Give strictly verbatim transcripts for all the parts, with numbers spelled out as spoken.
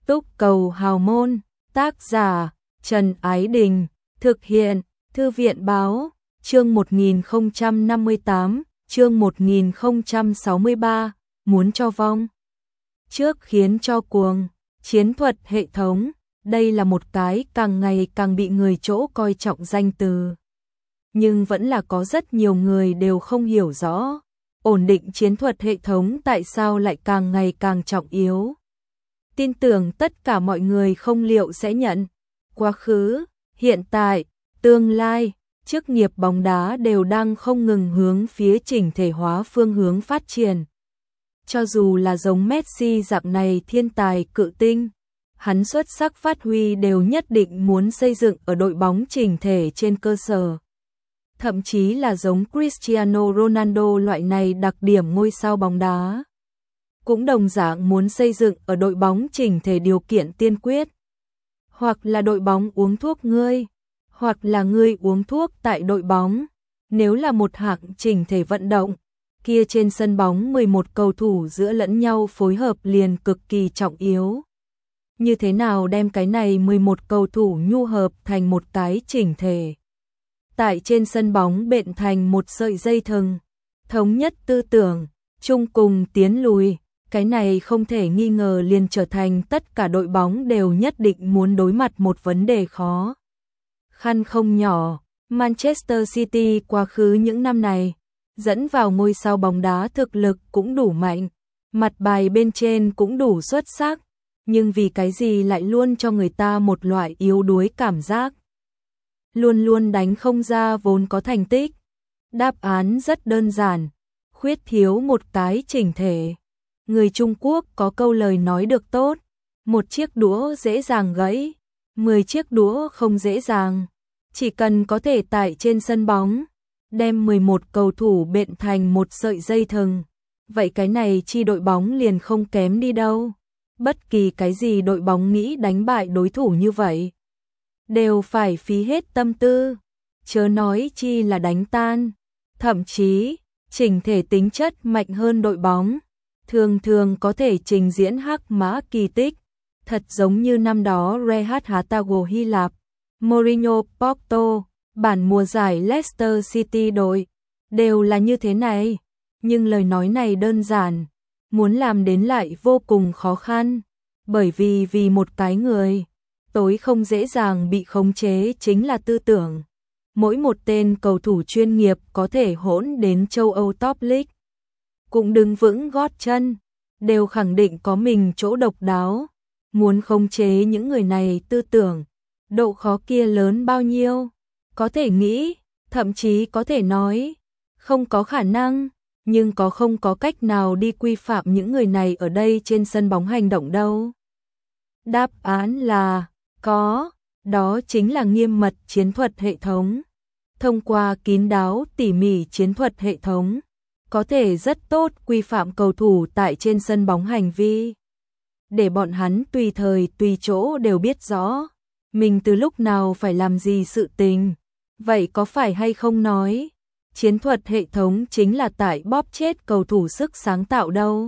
Túc Cầu Hào Môn, tác giả Trần Ái Đình, thực hiện Thư viện Báo, chương một nghìn không trăm năm mươi tám, chương một nghìn không trăm sáu mươi ba, muốn cho vong trước khiến cho cuồng, chiến thuật hệ thống, đây là một cái càng ngày càng bị người chỗ coi trọng danh từ. Nhưng vẫn là có rất nhiều người đều không hiểu rõ, ổn định chiến thuật hệ thống tại sao lại càng ngày càng trọng yếu. Tin tưởng tất cả mọi người không liệu sẽ nhận, quá khứ, hiện tại, tương lai, chức nghiệp bóng đá đều đang không ngừng hướng phía chỉnh thể hóa phương hướng phát triển. Cho dù là giống Messi dạng này thiên tài cự tinh, hắn xuất sắc phát huy đều nhất định muốn xây dựng ở đội bóng chỉnh thể trên cơ sở. Thậm chí là giống Cristiano Ronaldo loại này đặc điểm ngôi sao bóng đá, cũng đồng dạng muốn xây dựng ở đội bóng chỉnh thể điều kiện tiên quyết. Hoặc là đội bóng uống thuốc ngươi, hoặc là ngươi uống thuốc tại đội bóng. Nếu là một hạng chỉnh thể vận động, kia trên sân bóng mười một cầu thủ giữa lẫn nhau phối hợp liền cực kỳ trọng yếu. Như thế nào đem cái này mười một cầu thủ nhu hợp thành một cái chỉnh thể? Tại trên sân bóng bện thành một sợi dây thừng, thống nhất tư tưởng, chung cùng tiến lùi, cái này không thể nghi ngờ liền trở thành tất cả đội bóng đều nhất định muốn đối mặt một vấn đề khó khăn không nhỏ. Manchester City quá khứ những năm này, dẫn vào ngôi sao bóng đá thực lực cũng đủ mạnh, mặt bài bên trên cũng đủ xuất sắc, nhưng vì cái gì lại luôn cho người ta một loại yếu đuối cảm giác. Luôn luôn đánh không ra vốn có thành tích. Đáp án rất đơn giản, khuyết thiếu một cái chỉnh thể. Người Trung Quốc có câu lời nói được tốt, một chiếc đũa dễ dàng gãy, mười chiếc đũa không dễ dàng. Chỉ cần có thể tại trên sân bóng, đem mười một cầu thủ bện thành một sợi dây thừng, vậy cái này chi đội bóng liền không kém đi đâu. Bất kỳ cái gì đội bóng nghĩ đánh bại đối thủ như vậy, đều phải phí hết tâm tư, chớ nói chi là đánh tan. Thậm chí, chỉnh thể tính chất mạnh hơn đội bóng, thường thường có thể trình diễn hắc mã kỳ tích, thật giống như năm đó Real Hatago Hy Lạp, Mourinho Porto, bản mùa giải Leicester City đội, đều là như thế này. Nhưng lời nói này đơn giản, muốn làm đến lại vô cùng khó khăn, bởi vì vì một cái người, tối không dễ dàng bị khống chế chính là tư tưởng. Mỗi một tên cầu thủ chuyên nghiệp có thể hỗn đến châu Âu Top League, cũng đứng vững gót chân, đều khẳng định có mình chỗ độc đáo. Muốn khống chế những người này tư tưởng, độ khó kia lớn bao nhiêu? Có thể nghĩ, thậm chí có thể nói, không có khả năng, nhưng có không có cách nào đi quy phạm những người này ở đây trên sân bóng hành động đâu. Đáp án là có, đó chính là nghiêm mật chiến thuật hệ thống. Thông qua kín đáo tỉ mỉ chiến thuật hệ thống, có thể rất tốt quy phạm cầu thủ tại trên sân bóng hành vi, để bọn hắn tùy thời tùy chỗ đều biết rõ mình từ lúc nào phải làm gì sự tình. Vậy có phải hay không nói chiến thuật hệ thống chính là tại bóp chết cầu thủ sức sáng tạo đâu?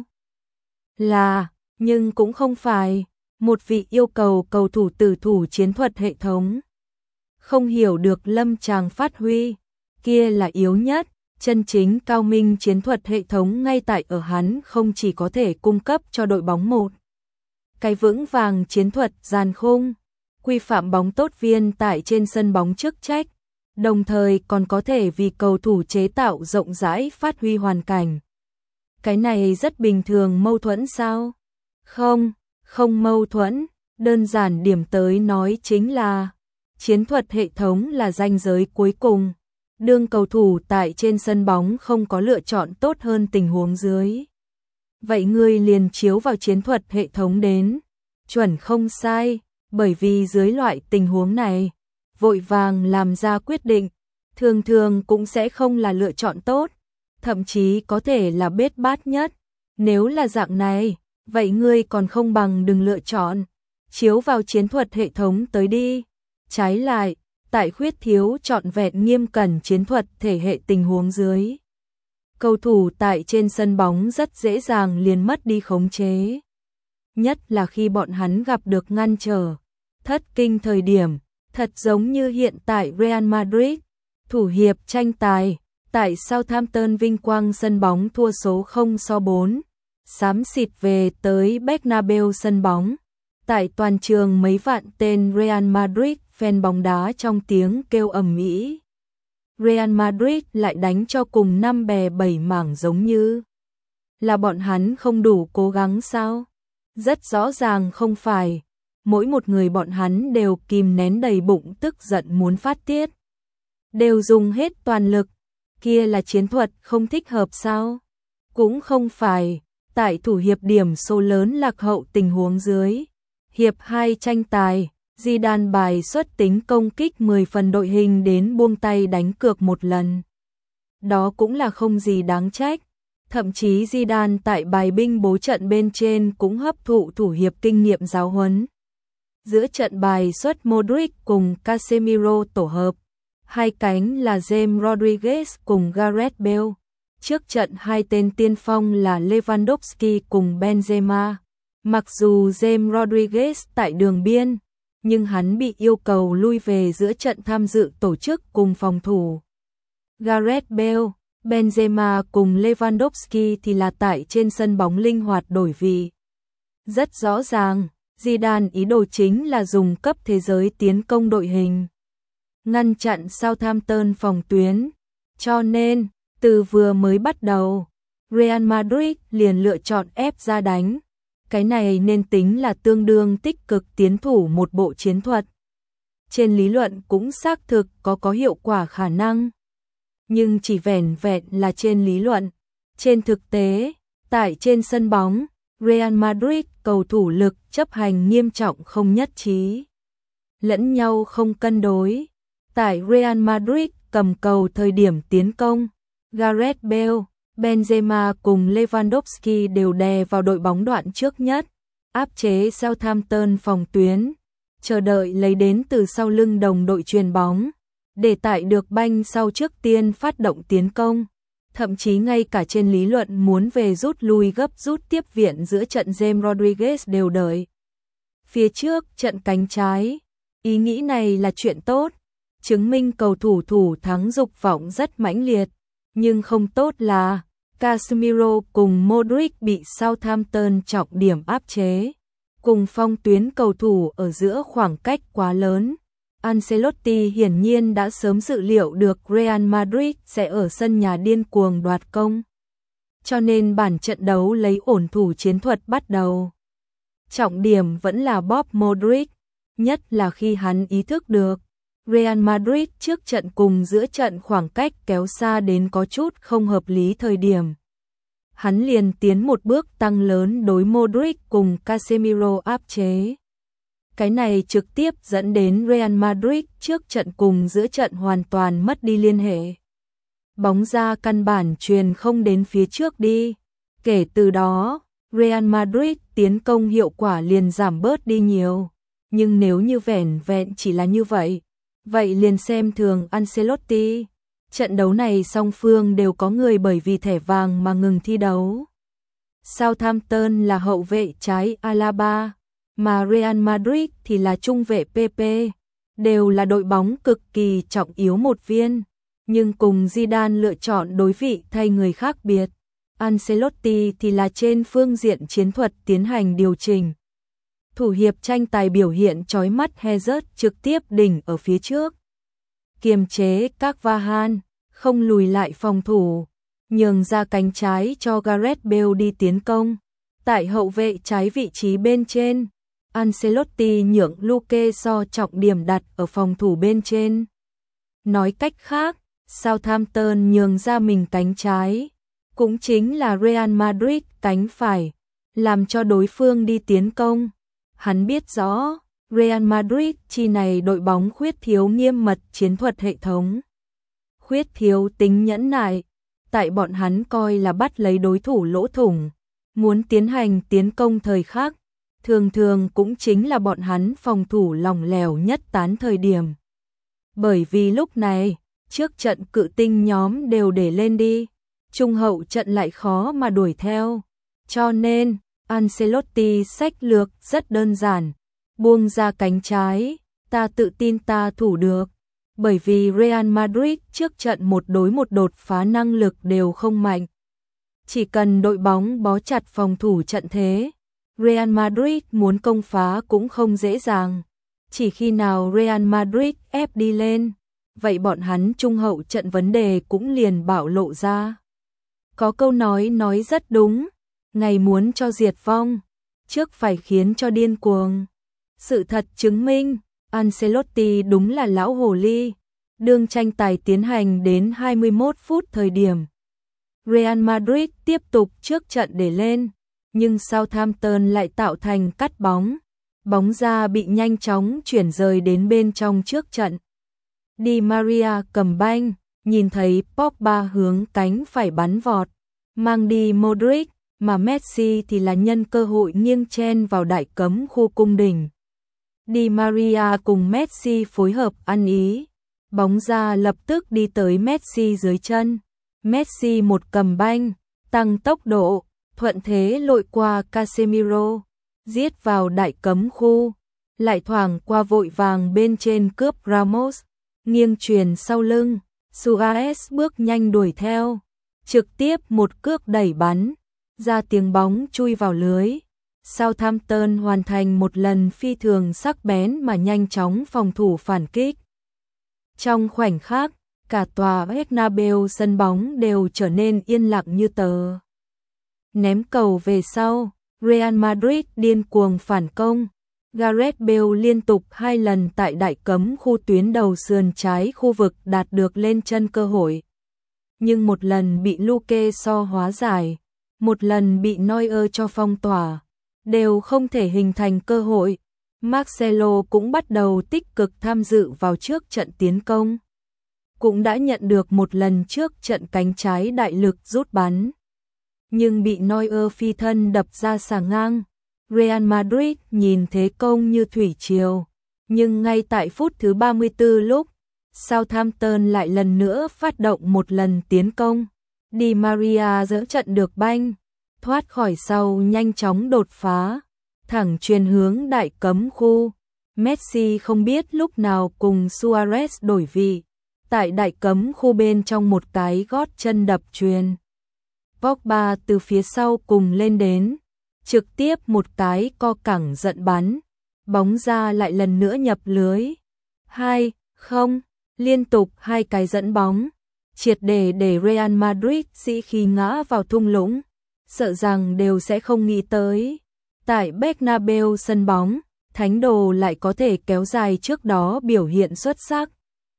Là, nhưng cũng không phải. Một vị yêu cầu cầu thủ tử thủ chiến thuật hệ thống, không hiểu được lâm tràng phát huy, kia là yếu nhất. Chân chính cao minh chiến thuật hệ thống ngay tại ở hắn không chỉ có thể cung cấp cho đội bóng một cái vững vàng chiến thuật dàn khung, quy phạm bóng tốt viên tại trên sân bóng chức trách, đồng thời còn có thể vì cầu thủ chế tạo rộng rãi phát huy hoàn cảnh. Cái này rất bình thường mâu thuẫn sao? Không, không mâu thuẫn, đơn giản điểm tới nói chính là chiến thuật hệ thống là ranh giới cuối cùng. Đương cầu thủ tại trên sân bóng không có lựa chọn tốt hơn tình huống dưới, vậy ngươi liền chiếu vào chiến thuật hệ thống đến, chuẩn không sai, bởi vì dưới loại tình huống này, vội vàng làm ra quyết định, thường thường cũng sẽ không là lựa chọn tốt, thậm chí có thể là bết bát nhất. Nếu là dạng này, vậy ngươi còn không bằng đừng lựa chọn, chiếu vào chiến thuật hệ thống tới đi. Trái lại, tại khuyết thiếu trọn vẹn nghiêm cẩn chiến thuật thể hệ tình huống dưới, cầu thủ tại trên sân bóng rất dễ dàng liền mất đi khống chế. nhất là khi bọn hắn gặp được ngăn trở, thất kinh thời điểm, thật giống như hiện tại Real Madrid, thủ hiệp tranh tài, tại Southampton vinh quang sân bóng thua số không so bốn, xám xịt về tới Bernabeu sân bóng. Tại toàn trường mấy vạn tên Real Madrid fan bóng đá trong tiếng kêu ầm ĩ. Real Madrid lại đánh cho cùng năm bè bảy mảng giống như là bọn hắn không đủ cố gắng sao? Rất rõ ràng không phải, mỗi một người bọn hắn đều kìm nén đầy bụng tức giận muốn phát tiết. Đều dùng hết toàn lực, kia là chiến thuật không thích hợp sao? Cũng không phải, tại thủ hiệp điểm số lớn lạc hậu tình huống dưới. Hiệp hai tranh tài, Zidane bài xuất tính công kích mười phần đội hình đến buông tay đánh cược một lần. Đó cũng là không gì đáng trách. Thậm chí Zidane tại bài binh bố trận bên trên cũng hấp thụ thủ hiệp kinh nghiệm giáo huấn. Giữa trận bài xuất Modric cùng Casemiro tổ hợp, hai cánh là James Rodriguez cùng Gareth Bale. Trước trận hai tên tiên phong là Lewandowski cùng Benzema. Mặc dù James Rodriguez tại đường biên, nhưng hắn bị yêu cầu lui về giữa trận tham dự tổ chức cùng phòng thủ. Gareth Bale, Benzema cùng Lewandowski thì là tại trên sân bóng linh hoạt đổi vị. Rất rõ ràng, Zidane ý đồ chính là dùng cấp thế giới tiến công đội hình, ngăn chặn Southampton phòng tuyến. Cho nên, từ vừa mới bắt đầu, Real Madrid liền lựa chọn ép ra đánh. Cái này nên tính là tương đương tích cực tiến thủ một bộ chiến thuật. Trên lý luận cũng xác thực có có hiệu quả khả năng. Nhưng chỉ vẻn vẹn là trên lý luận. Trên thực tế, tại trên sân bóng, Real Madrid cầu thủ lực chấp hành nghiêm trọng không nhất trí. Lẫn nhau không cân đối. Tại Real Madrid cầm cầu thời điểm tiến công, Gareth Bale, Benzema cùng Lewandowski đều đè vào đội bóng đoạn trước nhất, áp chế Southampton phòng tuyến, chờ đợi lấy đến từ sau lưng đồng đội chuyền bóng, để tại được banh sau trước tiên phát động tiến công. Thậm chí ngay cả trên lý luận muốn về rút lui gấp rút tiếp viện giữa trận James Rodriguez đều đợi phía trước trận cánh trái. Ý nghĩ này là chuyện tốt, chứng minh cầu thủ thủ thắng dục vọng rất mãnh liệt, nhưng không tốt là Casemiro cùng Modric bị Southampton trọng điểm áp chế, cùng phong tuyến cầu thủ ở giữa khoảng cách quá lớn. Ancelotti hiển nhiên đã sớm dự liệu được Real Madrid sẽ ở sân nhà điên cuồng đoạt công, cho nên bản trận đấu lấy ổn thủ chiến thuật bắt đầu. Trọng điểm vẫn là Bob Modric, nhất là khi hắn ý thức được Real Madrid trước trận cùng giữa trận khoảng cách kéo xa đến có chút không hợp lý thời điểm. Hắn liền tiến một bước tăng lớn đối Modric cùng Casemiro áp chế. Cái này trực tiếp dẫn đến Real Madrid trước trận cùng giữa trận hoàn toàn mất đi liên hệ. Bóng ra căn bản truyền không đến phía trước đi. Kể từ đó, Real Madrid tiến công hiệu quả liền giảm bớt đi nhiều. Nhưng nếu như vẻn vẹn chỉ là như vậy, vậy liền xem thường Ancelotti. Trận đấu này song phương đều có người bởi vì thẻ vàng mà ngừng thi đấu. Southampton là hậu vệ trái Alaba, mà Real Madrid thì là trung vệ Pepe, đều là đội bóng cực kỳ trọng yếu một viên, nhưng cùng Zidane lựa chọn đối vị thay người khác biệt. Ancelotti thì là trên phương diện chiến thuật tiến hành điều chỉnh. Thủ hiệp tranh tài biểu hiện chói mắt, Hazard trực tiếp đỉnh ở phía trước, kiềm chế các Vahan, không lùi lại phòng thủ, nhường ra cánh trái cho Gareth Bale đi tiến công. Tại hậu vệ trái vị trí bên trên, Ancelotti nhượng Luke Shaw trọng điểm đặt ở phòng thủ bên trên. Nói cách khác, Southampton nhường ra mình cánh trái, cũng chính là Real Madrid cánh phải, làm cho đối phương đi tiến công. Hắn biết rõ, Real Madrid chi này đội bóng khuyết thiếu nghiêm mật chiến thuật hệ thống, khuyết thiếu tính nhẫn nại, tại bọn hắn coi là bắt lấy đối thủ lỗ thủng, muốn tiến hành tiến công thời khắc, thường thường cũng chính là bọn hắn phòng thủ lỏng lẻo nhất tán thời điểm. Bởi vì lúc này, trước trận cự tinh nhóm đều để lên đi, trung hậu trận lại khó mà đuổi theo, cho nên Ancelotti sách lược rất đơn giản, buông ra cánh trái, ta tự tin ta thủ được. Bởi vì Real Madrid trước trận một đối một đột phá năng lực đều không mạnh. Chỉ cần đội bóng bó chặt phòng thủ trận thế, Real Madrid muốn công phá cũng không dễ dàng. Chỉ khi nào Real Madrid ép đi lên, vậy bọn hắn trung hậu trận vấn đề cũng liền bạo lộ ra. Có câu nói nói rất đúng, ngày muốn cho diệt vong, trước phải khiến cho điên cuồng. Sự thật chứng minh, Ancelotti đúng là lão hồ ly. Đương tranh tài tiến hành đến hai mươi mốt phút thời điểm, Real Madrid tiếp tục trước trận để lên, nhưng Southampton lại tạo thành cắt bóng. Bóng ra bị nhanh chóng chuyển rời đến bên trong trước trận. Di Maria cầm banh, nhìn thấy Pogba hướng cánh phải bắn vọt, mang đi Modric, mà Messi thì là nhân cơ hội nghiêng chen vào đại cấm khu cung đình. Di Maria cùng Messi phối hợp ăn ý, bóng ra lập tức đi tới Messi dưới chân. Messi một cầm banh, tăng tốc độ, thuận thế lội qua Casemiro, giết vào đại cấm khu, lại thoảng qua vội vàng bên trên cướp Ramos, nghiêng truyền sau lưng, Suarez bước nhanh đuổi theo, trực tiếp một cước đẩy bắn, ra tiếng bóng chui vào lưới. Southampton hoàn thành một lần phi thường sắc bén mà nhanh chóng phòng thủ phản kích. Trong khoảnh khắc, cả tòa Bernabeu sân bóng đều trở nên yên lặng như tờ. Ném cầu về sau, Real Madrid điên cuồng phản công. Gareth Bale liên tục hai lần tại đại cấm khu tuyến đầu sườn trái khu vực đạt được lên chân cơ hội. Nhưng một lần bị Luke Shaw hóa giải, một lần bị Neuer cho phong tỏa, đều không thể hình thành cơ hội. Marcelo cũng bắt đầu tích cực tham dự vào trước trận tiến công. Cũng đã nhận được một lần trước trận cánh trái đại lực rút bắn, nhưng bị Neuer phi thân đập ra xà ngang. Real Madrid nhìn thế công như thủy triều, nhưng ngay tại phút thứ ba mươi tư lúc, Southampton lại lần nữa phát động một lần tiến công. Di Maria giỡ trận được banh, thoát khỏi sau nhanh chóng đột phá, thẳng truyền hướng đại cấm khu. Messi không biết lúc nào cùng Suarez đổi vị, tại đại cấm khu bên trong một cái gót chân đập truyền. Pogba từ phía sau cùng lên đến, trực tiếp một cái co cẳng giận bắn, bóng ra lại lần nữa nhập lưới. hai không, liên tục hai cái dẫn bóng, triệt để để Real Madrid sĩ khí ngã vào thung lũng, sợ rằng đều sẽ không nghĩ tới. Tại Bernabeu sân bóng, thánh đồ lại có thể kéo dài trước đó biểu hiện xuất sắc.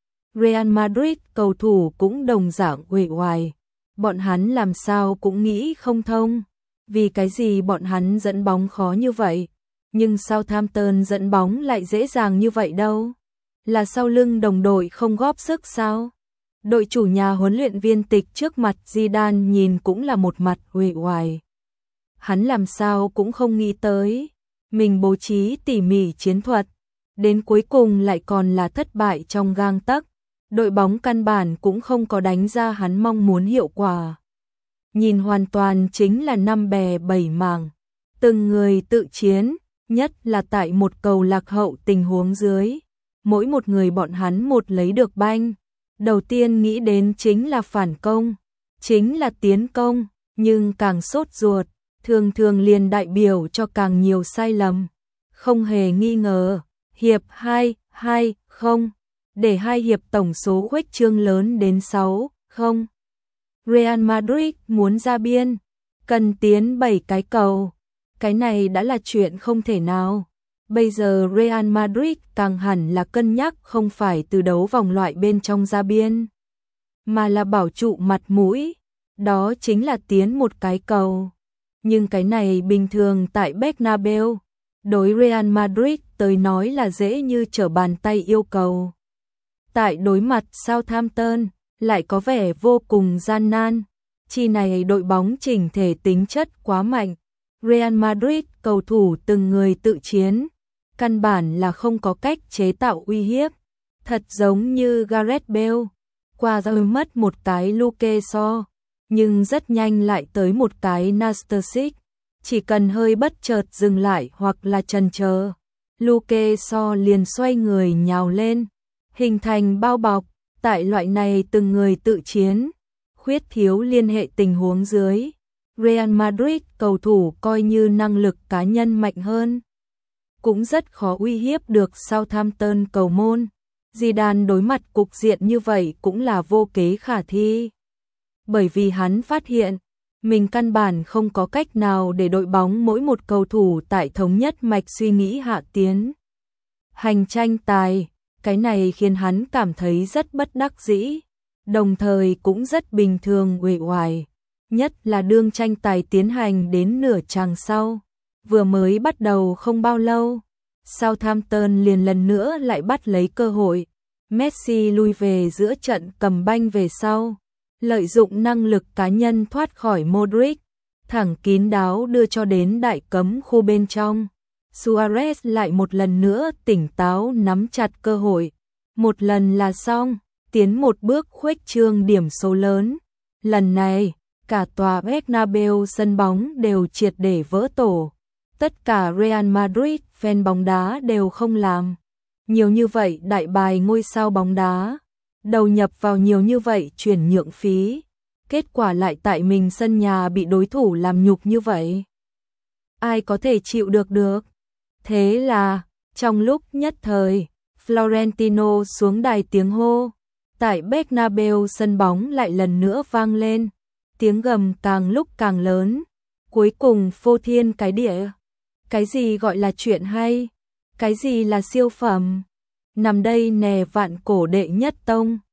Real Madrid cầu thủ cũng đồng dạng uể oải, bọn hắn làm sao cũng nghĩ không thông, vì cái gì bọn hắn dẫn bóng khó như vậy, nhưng Southampton dẫn bóng lại dễ dàng như vậy đâu? Là sau lưng đồng đội không góp sức sao? Đội chủ nhà huấn luyện viên tịch trước mặt Zidane nhìn cũng là một mặt uể oải. Hắn làm sao cũng không nghĩ tới, mình bố trí tỉ mỉ chiến thuật, đến cuối cùng lại còn là thất bại trong gang tấc. Đội bóng căn bản cũng không có đánh ra hắn mong muốn hiệu quả. Nhìn hoàn toàn chính là năm bè bảy mảng, từng người tự chiến, nhất là tại một cầu lạc hậu tình huống dưới. Mỗi một người bọn hắn một lấy được banh, đầu tiên nghĩ đến chính là phản công, chính là tiến công, nhưng càng sốt ruột, thường thường liền đại biểu cho càng nhiều sai lầm. Không hề nghi ngờ, hiệp hai, hai không, để hai hiệp tổng số khuếch trương lớn đến sáu không. Real Madrid muốn ra biên, cần tiến bảy cái cầu. Cái này đã là chuyện không thể nào. Bây giờ Real Madrid càng hẳn là cân nhắc không phải từ đấu vòng loại bên trong ra biên, mà là bảo trụ mặt mũi, đó chính là tiến một cái cầu. Nhưng cái này bình thường tại Bernabeu, đối Real Madrid tới nói là dễ như trở bàn tay yêu cầu. Tại đối mặt Southampton, lại có vẻ vô cùng gian nan, chi này đội bóng chỉnh thể tính chất quá mạnh. Real Madrid cầu thủ từng người tự chiến, căn bản là không có cách chế tạo uy hiếp, thật giống như Gareth Bale, qua rồi mất một cái Luke Shaw, nhưng rất nhanh lại tới một cái Nastasic, chỉ cần hơi bất chợt dừng lại hoặc là chần chờ, Luke Shaw liền xoay người nhào lên, hình thành bao bọc. Tại loại này từng người tự chiến, khuyết thiếu liên hệ tình huống dưới, Real Madrid cầu thủ coi như năng lực cá nhân mạnh hơn, cũng rất khó uy hiếp được Southampton cầu môn. Zidane đối mặt cục diện như vậy cũng là vô kế khả thi. Bởi vì hắn phát hiện, mình căn bản không có cách nào để đội bóng mỗi một cầu thủ tại thống nhất mạch suy nghĩ hạ tiến hành tranh tài. Cái này khiến hắn cảm thấy rất bất đắc dĩ, đồng thời cũng rất bình thường uể oải, nhất là đương tranh tài tiến hành đến nửa chặng sau, vừa mới bắt đầu không bao lâu, Southampton liền lần nữa lại bắt lấy cơ hội, Messi lui về giữa trận cầm banh về sau, lợi dụng năng lực cá nhân thoát khỏi Modric, thẳng kín đáo đưa cho đến đại cấm khu bên trong. Suarez lại một lần nữa tỉnh táo nắm chặt cơ hội, một lần là xong, tiến một bước khuếch trương điểm số lớn. Lần này, cả tòa Bernabeu sân bóng đều triệt để vỡ tổ. Tất cả Real Madrid fan bóng đá đều không làm nhiều như vậy đại bài ngôi sao bóng đá, đầu nhập vào nhiều như vậy chuyển nhượng phí, kết quả lại tại mình sân nhà bị đối thủ làm nhục như vậy. Ai có thể chịu được được? Thế là, trong lúc nhất thời, Florentino xuống đài tiếng hô, tại Bernabeu sân bóng lại lần nữa vang lên, tiếng gầm càng lúc càng lớn, cuối cùng phô thiên cái địa. Cái gì gọi là chuyện hay? Cái gì là siêu phẩm? Nằm đây nè vạn cổ đệ nhất tông.